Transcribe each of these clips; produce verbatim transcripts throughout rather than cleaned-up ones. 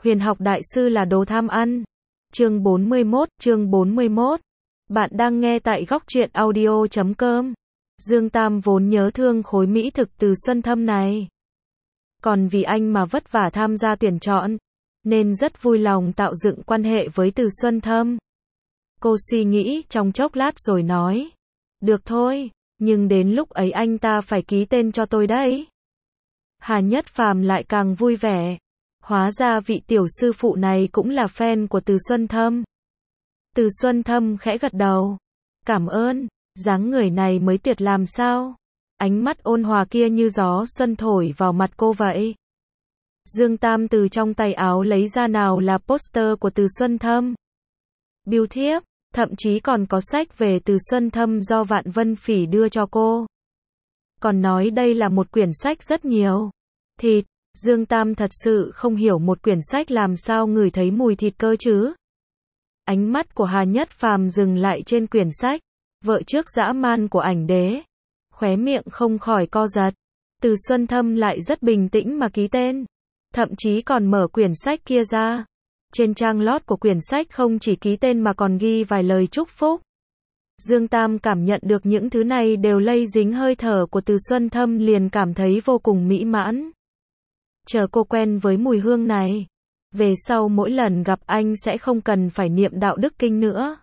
Huyền học đại sư là đồ tham ăn. Chương bốn mươi mốt, chương bốn mươi mốt. Bạn đang nghe tại góc truyện audio chấm com. Dương Tam vốn nhớ thương khối mỹ thực Từ Xuân Thâm này. Còn vì anh mà vất vả tham gia tuyển chọn, nên rất vui lòng tạo dựng quan hệ với Từ Xuân Thâm. Cô suy nghĩ trong chốc lát rồi nói. Được thôi, nhưng đến lúc ấy anh ta phải ký tên cho tôi đấy. Hà Nhất Phàm lại càng vui vẻ. Hóa ra vị tiểu sư phụ này cũng là fan của Từ Xuân Thâm. Từ Xuân Thâm khẽ gật đầu. Cảm ơn, dáng người này mới tuyệt làm sao. Ánh mắt ôn hòa kia như gió xuân thổi vào mặt cô vậy. Dương Tam từ trong tay áo lấy ra nào là poster của Từ Xuân Thâm. Bưu thiếp, thậm chí còn có sách về Từ Xuân Thâm do Vạn Vân Phỉ đưa cho cô. Còn nói đây là một quyển sách rất nhiều thịt. Dương Tam thật sự không hiểu một quyển sách làm sao ngửi thấy mùi thịt cơ chứ. Ánh mắt của Hà Nhất Phàm dừng lại trên quyển sách, vợ trước dã man của ảnh đế. Khóe miệng không khỏi co giật. Từ Xuân Thâm lại rất bình tĩnh mà ký tên. Thậm chí còn mở quyển sách kia ra. Trên trang lót của quyển sách không chỉ ký tên mà còn ghi vài lời chúc phúc. Dương Tam cảm nhận được những thứ này đều lây dính hơi thở của Từ Xuân Thâm liền cảm thấy vô cùng mỹ mãn. Chờ cô quen với mùi hương này, về sau mỗi lần gặp anh sẽ không cần phải niệm đạo đức kinh nữa.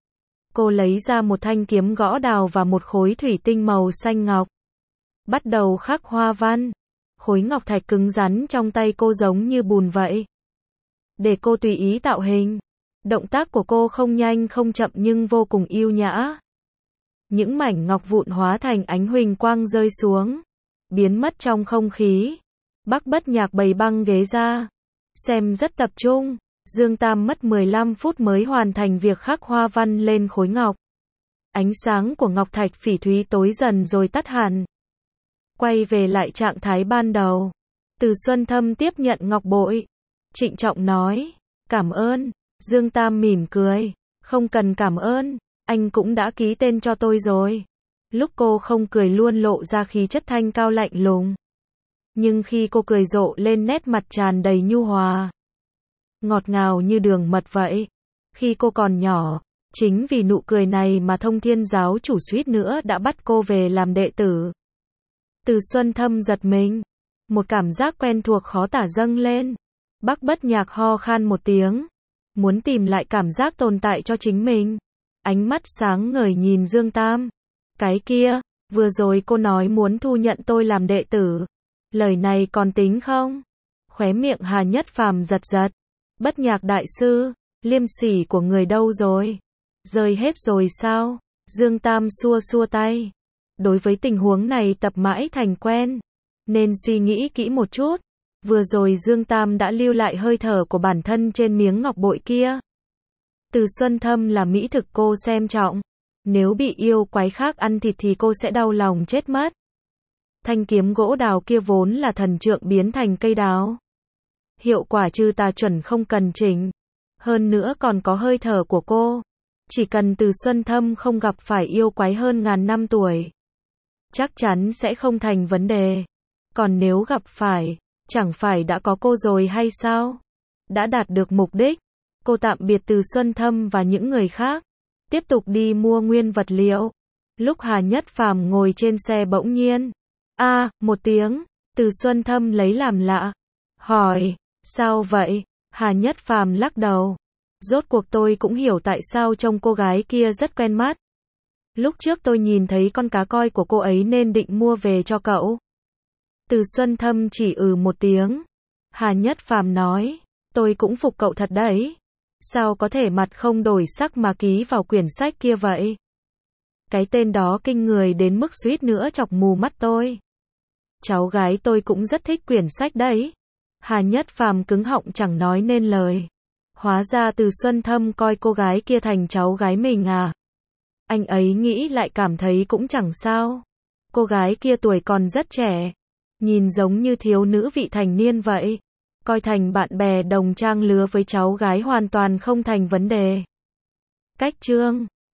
Cô lấy ra một thanh kiếm gõ đào và một khối thủy tinh màu xanh ngọc. Bắt đầu khắc hoa văn. Khối ngọc thạch cứng rắn trong tay cô giống như bùn vậy. Để cô tùy ý tạo hình. Động tác của cô không nhanh không chậm nhưng vô cùng yêu nhã. Những mảnh ngọc vụn hóa thành ánh huỳnh quang rơi xuống, biến mất trong không khí. Bác Bất Nhạc bày băng ghế ra, xem rất tập trung. Dương Tam mất mười lăm phút mới hoàn thành việc khắc hoa văn lên khối ngọc. Ánh sáng của ngọc thạch phỉ thúy tối dần rồi tắt hẳn. Quay về lại trạng thái ban đầu. Từ Xuân Thâm tiếp nhận ngọc bội, trịnh trọng nói, cảm ơn. Dương Tam mỉm cười, không cần cảm ơn, anh cũng đã ký tên cho tôi rồi. Lúc cô không cười luôn lộ ra khí chất thanh cao lạnh lùng. Nhưng khi cô cười rộ lên nét mặt tràn đầy nhu hòa, ngọt ngào như đường mật vậy. Khi cô còn nhỏ, chính vì nụ cười này mà Thông Thiên giáo chủ suýt nữa đã bắt cô về làm đệ tử. Từ Xuân Thâm giật mình, một cảm giác quen thuộc khó tả dâng lên. Bác Bất Nhạc ho khan một tiếng, muốn tìm lại cảm giác tồn tại cho chính mình. Ánh mắt sáng ngời nhìn Dương Tam. Cái kia, vừa rồi cô nói muốn thu nhận tôi làm đệ tử. Lời này còn tính không? Khóe miệng Hà Nhất Phàm giật giật. Bất Nhạc đại sư, liêm sỉ của người đâu rồi? Rơi hết rồi sao? Dương Tam xua xua tay. Đối với tình huống này tập mãi thành quen, nên suy nghĩ kỹ một chút. Vừa rồi Dương Tam đã lưu lại hơi thở của bản thân trên miếng ngọc bội kia. Từ Xuân Thâm là mỹ thực cô xem trọng. Nếu bị yêu quái khác ăn thịt thì cô sẽ đau lòng chết mất. Thanh kiếm gỗ đào kia vốn là thần trượng biến thành cây đào. Hiệu quả trừ tà chuẩn không cần chỉnh. Hơn nữa còn có hơi thở của cô. Chỉ cần Từ Xuân Thâm không gặp phải yêu quái hơn ngàn năm tuổi, chắc chắn sẽ không thành vấn đề. Còn nếu gặp phải, chẳng phải đã có cô rồi hay sao? Đã đạt được mục đích. Cô tạm biệt Từ Xuân Thâm và những người khác, tiếp tục đi mua nguyên vật liệu. Lúc Hà Nhất Phàm ngồi trên xe bỗng nhiên, a, à, một tiếng, Từ Xuân Thâm lấy làm lạ, hỏi, sao vậy? Hà Nhất Phàm lắc đầu. Rốt cuộc tôi cũng hiểu tại sao trông cô gái kia rất quen mắt. Lúc trước tôi nhìn thấy con cá coi của cô ấy nên định mua về cho cậu. Từ Xuân Thâm chỉ ừ một tiếng. Hà Nhất Phàm nói, tôi cũng phục cậu thật đấy. Sao có thể mặt không đổi sắc mà ký vào quyển sách kia vậy? Cái tên đó kinh người đến mức suýt nữa chọc mù mắt tôi. Cháu gái tôi cũng rất thích quyển sách đấy. Hà Nhất Phàm cứng họng chẳng nói nên lời. Hóa ra Từ Xuân Thâm coi cô gái kia thành cháu gái mình à? Anh ấy nghĩ lại cảm thấy cũng chẳng sao. Cô gái kia tuổi còn rất trẻ, nhìn giống như thiếu nữ vị thành niên vậy. Coi thành bạn bè đồng trang lứa với cháu gái hoàn toàn không thành vấn đề. Cách chương